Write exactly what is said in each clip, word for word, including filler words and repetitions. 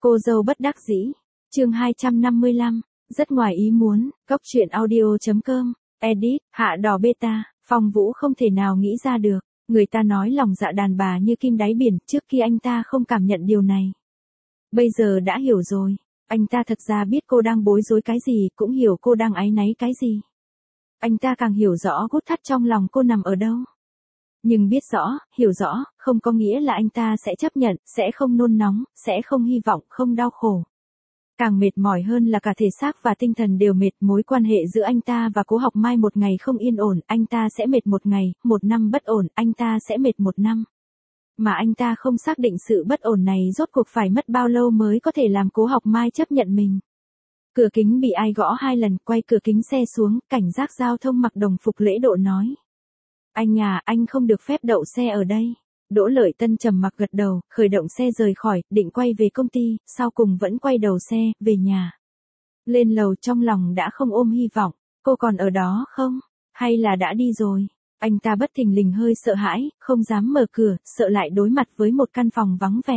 Cô dâu bất đắc dĩ. Chương hai trăm năm mươi lăm, rất ngoài ý muốn, Cốc truyện audio chấm com, edit, hạ đỏ beta, Phong Vũ không thể nào nghĩ ra được, người ta nói lòng dạ đàn bà như kim đáy biển, trước kia anh ta không cảm nhận điều này. Bây giờ đã hiểu rồi, anh ta thật ra biết cô đang bối rối cái gì, cũng hiểu cô đang áy náy cái gì. Anh ta càng hiểu rõ gút thắt trong lòng cô nằm ở đâu. Nhưng biết rõ, hiểu rõ, không có nghĩa là anh ta sẽ chấp nhận, sẽ không nôn nóng, sẽ không hy vọng, không đau khổ. Càng mệt mỏi hơn là cả thể xác và tinh thần đều mệt, mối quan hệ giữa anh ta và Cố Học Mai một ngày không yên ổn, anh ta sẽ mệt một ngày, một năm bất ổn, anh ta sẽ mệt một năm. Mà anh ta không xác định sự bất ổn này rốt cuộc phải mất bao lâu mới có thể làm Cố Học Mai chấp nhận mình. Cửa kính bị ai gõ hai lần, quay cửa kính xe xuống, cảnh giác giao thông mặc đồng phục lễ độ nói. Anh à, anh không được phép đậu xe ở đây. Đỗ Lợi Tân trầm mặc gật đầu, khởi động xe rời khỏi, định quay về công ty, sau cùng vẫn quay đầu xe, về nhà. Lên lầu trong lòng đã không ôm hy vọng, cô còn ở đó không? Hay là đã đi rồi? Anh ta bất thình lình hơi sợ hãi, không dám mở cửa, sợ lại đối mặt với một căn phòng vắng vẻ.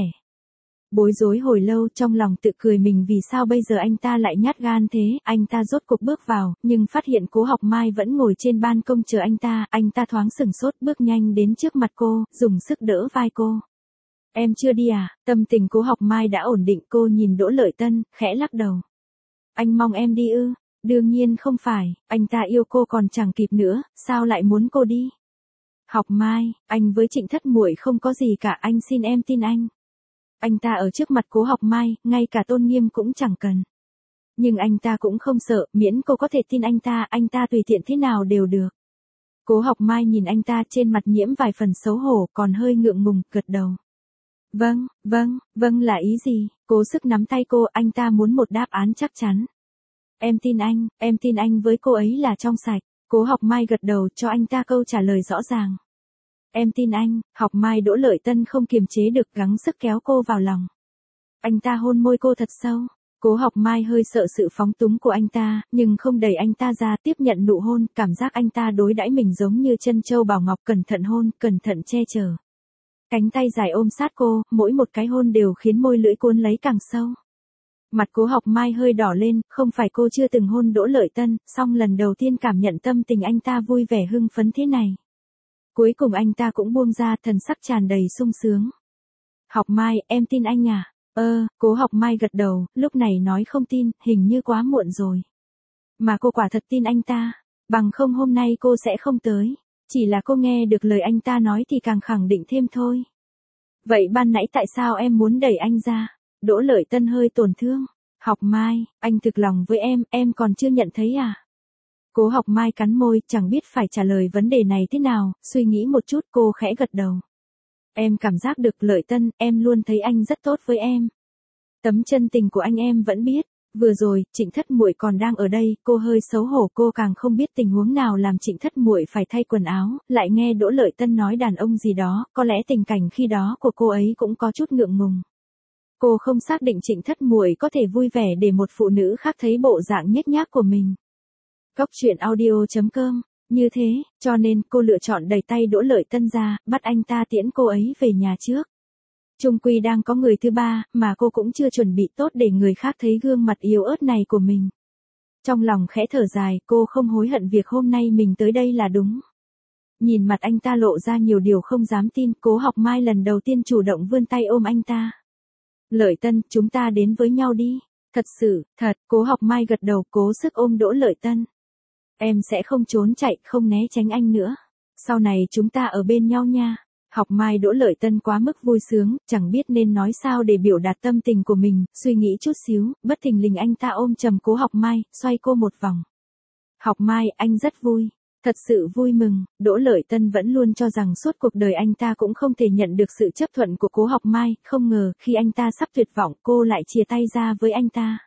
Bối rối hồi lâu trong lòng tự cười mình vì sao bây giờ anh ta lại nhát gan thế, anh ta rốt cuộc bước vào, nhưng phát hiện Cố Học Mai vẫn ngồi trên ban công chờ anh ta, anh ta thoáng sửng sốt bước nhanh đến trước mặt cô, dùng sức đỡ vai cô. Em chưa đi à, tâm tình Cố Học Mai đã ổn định, cô nhìn Đỗ Lợi Tân, khẽ lắc đầu. Anh mong em đi ư, đương nhiên không phải, anh ta yêu cô còn chẳng kịp nữa, sao lại muốn cô đi. Học Mai, anh với Trịnh Thất Muội không có gì cả, anh xin em tin anh. Anh ta ở trước mặt Cố Học Mai, ngay cả tôn nghiêm cũng chẳng cần. Nhưng anh ta cũng không sợ, miễn cô có thể tin anh ta, anh ta tùy tiện thế nào đều được. Cố Học Mai nhìn anh ta trên mặt nhiễm vài phần xấu hổ, còn hơi ngượng ngùng, gật đầu. Vâng, vâng, vâng là ý gì? Cố sức nắm tay cô, anh ta muốn một đáp án chắc chắn. Em tin anh, em tin anh với cô ấy là trong sạch. Cố Học Mai gật đầu cho anh ta câu trả lời rõ ràng. Em tin anh, Học Mai. Đỗ Lợi Tân không kiềm chế được, gắng sức kéo cô vào lòng. Anh ta hôn môi cô thật sâu. Cố Học Mai hơi sợ sự phóng túng của anh ta, nhưng không đẩy anh ta ra, tiếp nhận nụ hôn, cảm giác anh ta đối đãi mình giống như chân châu bảo ngọc, cẩn thận hôn, cẩn thận che chở. Cánh tay dài ôm sát cô, mỗi một cái hôn đều khiến môi lưỡi cuốn lấy càng sâu. Mặt Cố Học Mai hơi đỏ lên, không phải cô chưa từng hôn Đỗ Lợi Tân, song lần đầu tiên cảm nhận tâm tình anh ta vui vẻ hưng phấn thế này. Cuối cùng anh ta cũng buông ra, thần sắc tràn đầy sung sướng. Học Mai, em tin anh à? Ơ, Cố Học Mai gật đầu, lúc này nói không tin, hình như quá muộn rồi. Mà cô quả thật tin anh ta, bằng không hôm nay cô sẽ không tới. Chỉ là cô nghe được lời anh ta nói thì càng khẳng định thêm thôi. Vậy ban nãy tại sao em muốn đẩy anh ra? Đỗ Lợi Tân hơi tổn thương. Học Mai, anh thực lòng với em, em còn chưa nhận thấy à? Cố Học Mai cắn môi, chẳng biết phải trả lời vấn đề này thế nào, suy nghĩ một chút cô khẽ gật đầu. Em cảm giác được Lợi Tân, em luôn thấy anh rất tốt với em. Tấm chân tình của anh em vẫn biết. Vừa rồi, Trịnh Thất Muội còn đang ở đây, cô hơi xấu hổ, cô càng không biết tình huống nào làm Trịnh Thất Muội phải thay quần áo, lại nghe Đỗ Lợi Tân nói đàn ông gì đó, có lẽ tình cảnh khi đó của cô ấy cũng có chút ngượng ngùng. Cô không xác định Trịnh Thất Muội có thể vui vẻ để một phụ nữ khác thấy bộ dạng nhếch nhác của mình. Cốc truyện audio chấm com, như thế, cho nên cô lựa chọn đẩy tay Đỗ Lợi Tân ra, bắt anh ta tiễn cô ấy về nhà trước. Chung quy đang có người thứ ba, mà cô cũng chưa chuẩn bị tốt để người khác thấy gương mặt yếu ớt này của mình. Trong lòng khẽ thở dài, cô không hối hận việc hôm nay mình tới đây là đúng. Nhìn mặt anh ta lộ ra nhiều điều không dám tin, Cố Học Mai lần đầu tiên chủ động vươn tay ôm anh ta. Lợi Tân, chúng ta đến với nhau đi. Thật sự, thật, Cố Học Mai gật đầu, cố sức ôm Đỗ Lợi Tân. Em sẽ không trốn chạy, không né tránh anh nữa. Sau này chúng ta ở bên nhau nha. Học Mai. Đỗ Lợi Tân quá mức vui sướng, chẳng biết nên nói sao để biểu đạt tâm tình của mình, suy nghĩ chút xíu, bất thình lình anh ta ôm chầm Cố Học Mai, xoay cô một vòng. Học Mai, anh rất vui. Thật sự vui mừng. Đỗ Lợi Tân vẫn luôn cho rằng suốt cuộc đời anh ta cũng không thể nhận được sự chấp thuận của Cố Học Mai, không ngờ khi anh ta sắp tuyệt vọng, cô lại chia tay ra với anh ta.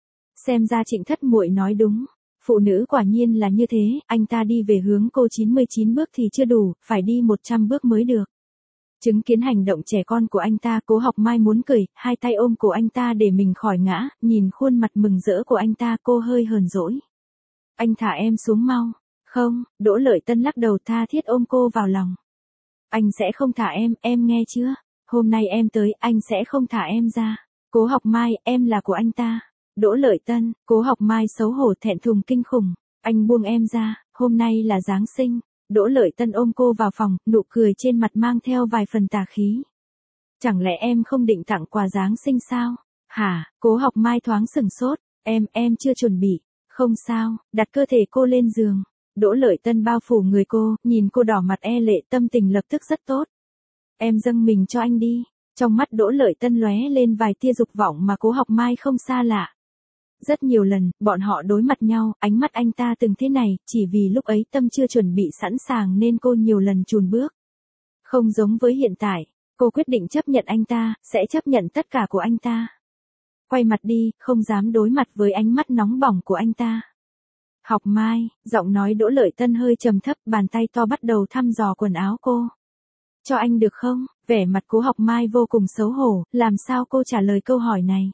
Xem ra Trịnh Thất Muội nói đúng. Phụ nữ quả nhiên là như thế, anh ta đi về hướng cô chín mươi chín bước thì chưa đủ, phải đi một trăm bước mới được. Chứng kiến hành động trẻ con của anh ta, Cố Học Mai muốn cười, hai tay ôm cổ anh ta để mình khỏi ngã, nhìn khuôn mặt mừng rỡ của anh ta, cô hơi hờn dỗi. Anh thả em xuống mau. Không, Đỗ Lợi Tân lắc đầu, tha thiết ôm cô vào lòng. Anh sẽ không thả em, em nghe chưa? Hôm nay em tới, anh sẽ không thả em ra. Cố Học Mai, em là của anh ta. Đỗ Lợi Tân, Cố Học Mai xấu hổ thẹn thùng kinh khủng. Anh buông em ra, hôm nay là Giáng sinh. Đỗ Lợi Tân ôm cô vào phòng, nụ cười trên mặt mang theo vài phần tà khí. Chẳng lẽ em không định tặng quà Giáng sinh sao? Hả? Cố Học Mai thoáng sừng sốt. Em, em chưa chuẩn bị. Không sao, đặt cơ thể cô lên giường. Đỗ Lợi Tân bao phủ người cô, nhìn cô đỏ mặt e lệ, tâm tình lập tức rất tốt. Em dâng mình cho anh đi. Trong mắt Đỗ Lợi Tân lóe lên vài tia dục vọng mà Cố Học Mai không xa lạ. Rất nhiều lần, bọn họ đối mặt nhau, ánh mắt anh ta từng thế này, chỉ vì lúc ấy tâm chưa chuẩn bị sẵn sàng nên cô nhiều lần chùn bước. Không giống với hiện tại, cô quyết định chấp nhận anh ta, sẽ chấp nhận tất cả của anh ta. Quay mặt đi, không dám đối mặt với ánh mắt nóng bỏng của anh ta. Học Mai, giọng nói Đỗ Lợi Tân hơi trầm thấp, bàn tay to bắt đầu thăm dò quần áo cô. Cho anh được không? Vẻ mặt Cố Học Mai vô cùng xấu hổ, làm sao cô trả lời câu hỏi này?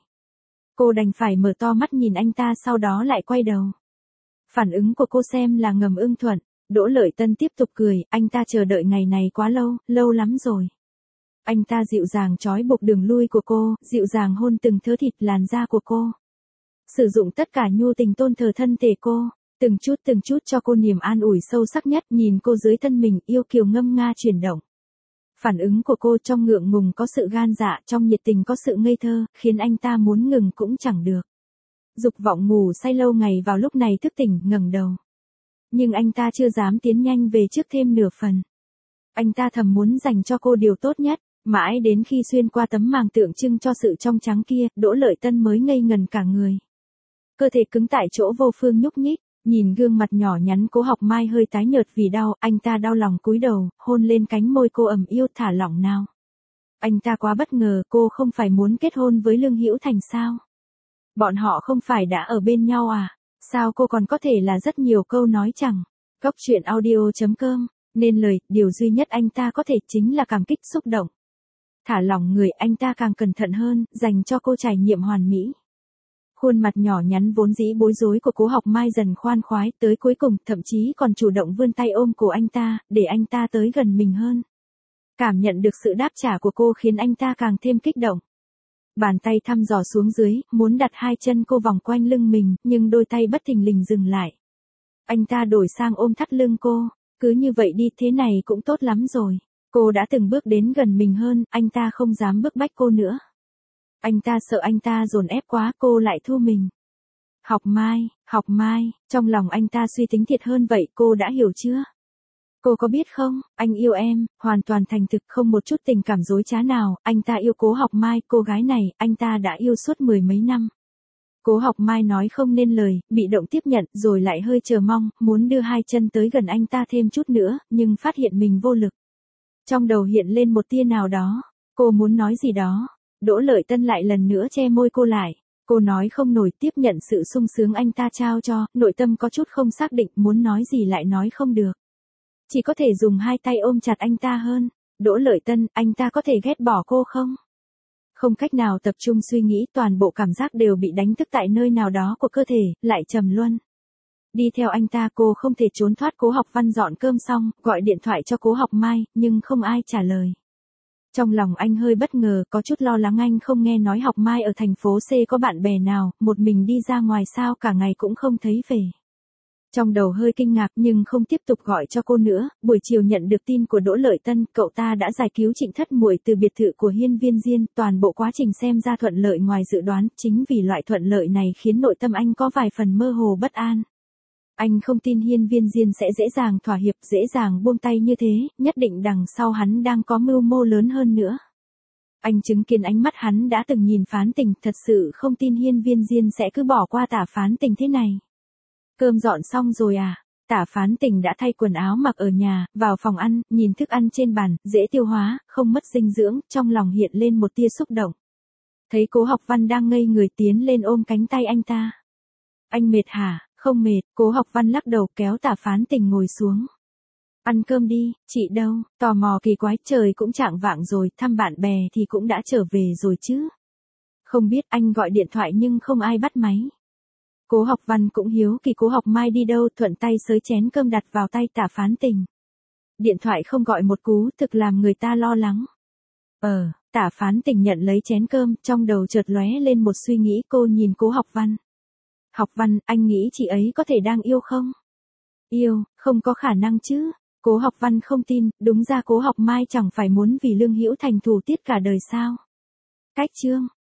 Cô đành phải mở to mắt nhìn anh ta, sau đó lại quay đầu. Phản ứng của cô xem là ngầm ưng thuận. Đỗ Lợi Tân tiếp tục cười, anh ta chờ đợi ngày này quá lâu, lâu lắm rồi. Anh ta dịu dàng trói buộc đường lui của cô, dịu dàng hôn từng thớ thịt làn da của cô. Sử dụng tất cả nhu tình tôn thờ thân thể cô, từng chút từng chút cho cô niềm an ủi sâu sắc nhất, nhìn cô dưới thân mình, yêu kiều ngâm nga chuyển động. Phản ứng của cô trong ngượng ngùng có sự gan dạ, trong nhiệt tình có sự ngây thơ, khiến anh ta muốn ngừng cũng chẳng được. Dục vọng ngủ say lâu ngày vào lúc này thức tỉnh, ngẩng đầu. Nhưng anh ta chưa dám tiến nhanh về trước thêm nửa phần. Anh ta thầm muốn dành cho cô điều tốt nhất, mãi đến khi xuyên qua tấm màng tượng trưng cho sự trong trắng kia, Đỗ Lợi Tân mới ngây ngần cả người. Cơ thể cứng tại chỗ vô phương nhúc nhích, nhìn gương mặt nhỏ nhắn Cố Học Mai hơi tái nhợt vì đau, anh ta đau lòng cúi đầu, hôn lên cánh môi cô ẩm yêu, thả lỏng nào. Anh ta quá bất ngờ, cô không phải muốn kết hôn với Lương Hữu Thành sao? Bọn họ không phải đã ở bên nhau à? Sao cô còn có thể là rất nhiều câu nói chẳng? Góc truyện audio chấm com, nên lời, điều duy nhất anh ta có thể chính là cảm kích xúc động. Thả lỏng người, anh ta càng cẩn thận hơn, dành cho cô trải nghiệm hoàn mỹ. Khuôn mặt nhỏ nhắn vốn dĩ bối rối của Cố Học Mai dần khoan khoái, tới cuối cùng, thậm chí còn chủ động vươn tay ôm cổ anh ta, để anh ta tới gần mình hơn. Cảm nhận được sự đáp trả của cô khiến anh ta càng thêm kích động. Bàn tay thăm dò xuống dưới, muốn đặt hai chân cô vòng quanh lưng mình, nhưng đôi tay bất thình lình dừng lại. Anh ta đổi sang ôm thắt lưng cô, cứ như vậy đi, thế này cũng tốt lắm rồi. Cô đã từng bước đến gần mình hơn, anh ta không dám bức bách cô nữa. Anh ta sợ anh ta dồn ép quá, cô lại thu mình. Học Mai, Học Mai, trong lòng anh ta suy tính thiệt hơn vậy, cô đã hiểu chưa? Cô có biết không, anh yêu em, hoàn toàn thành thực, không một chút tình cảm dối trá nào, anh ta yêu Cố Học Mai, cô gái này, anh ta đã yêu suốt mười mấy năm. Cố Học Mai nói không nên lời, bị động tiếp nhận, rồi lại hơi chờ mong, muốn đưa hai chân tới gần anh ta thêm chút nữa, nhưng phát hiện mình vô lực. Trong đầu hiện lên một tia nào đó, cô muốn nói gì đó. Đỗ Lợi Tân lại lần nữa che môi cô lại. Cô nói không nổi, tiếp nhận sự sung sướng anh ta trao cho, nội tâm có chút không xác định, muốn nói gì lại nói không được. Chỉ có thể dùng hai tay ôm chặt anh ta hơn. Đỗ Lợi Tân, anh ta có thể ghét bỏ cô không? Không cách nào tập trung suy nghĩ, toàn bộ cảm giác đều bị đánh thức tại nơi nào đó của cơ thể, lại trầm luân. Đi theo anh ta, cô không thể trốn thoát. Cố Học Văn dọn cơm xong, gọi điện thoại cho Cố Học Mai, nhưng không ai trả lời. Trong lòng anh hơi bất ngờ, có chút lo lắng, anh không nghe nói Học Mai ở thành phố C có bạn bè nào, một mình đi ra ngoài sao cả ngày cũng không thấy về. Trong đầu hơi kinh ngạc nhưng không tiếp tục gọi cho cô nữa. Buổi chiều nhận được tin của Đỗ Lợi Tân, cậu ta đã giải cứu Trịnh Thất Muội từ biệt thự của Hiên Viên Diên, toàn bộ quá trình xem ra thuận lợi ngoài dự đoán, chính vì loại thuận lợi này khiến nội tâm anh có vài phần mơ hồ bất an. Anh không tin Hiên Viên Diên sẽ dễ dàng thỏa hiệp, dễ dàng buông tay như thế, nhất định đằng sau hắn đang có mưu mô lớn hơn nữa. Anh chứng kiến ánh mắt hắn đã từng nhìn Phán Tình, thật sự không tin Hiên Viên Diên sẽ cứ bỏ qua Tả Phán Tình thế này. Cơm dọn xong rồi à? Tả Phán Tình đã thay quần áo mặc ở nhà, vào phòng ăn, nhìn thức ăn trên bàn, dễ tiêu hóa, không mất dinh dưỡng, trong lòng hiện lên một tia xúc động. Thấy Cố Học Văn đang ngây người tiến lên ôm cánh tay anh ta. Anh mệt hả? Không mệt, Cố Học Văn lắc đầu kéo Tả Phán Tình ngồi xuống. Ăn cơm đi, chị đâu? Tò mò kỳ quái, trời cũng chạng vạng rồi, thăm bạn bè thì cũng đã trở về rồi chứ. Không biết, anh gọi điện thoại nhưng không ai bắt máy. Cố Học Văn cũng hiếu kỳ Cố Học Mai đi đâu, thuận tay xới chén cơm đặt vào tay Tả Phán Tình. Điện thoại không gọi một cú, thực làm người ta lo lắng. Ờ, Tả Phán Tình nhận lấy chén cơm, trong đầu chợt lóe lên một suy nghĩ, cô nhìn Cố Học Văn. Học Văn, anh nghĩ chị ấy có thể đang yêu không? Yêu, không có khả năng chứ. Cố Học Văn không tin, đúng ra Cố Học Mai chẳng phải muốn vì Lương Hữu Thành thủ tiết cả đời sao? Cách chương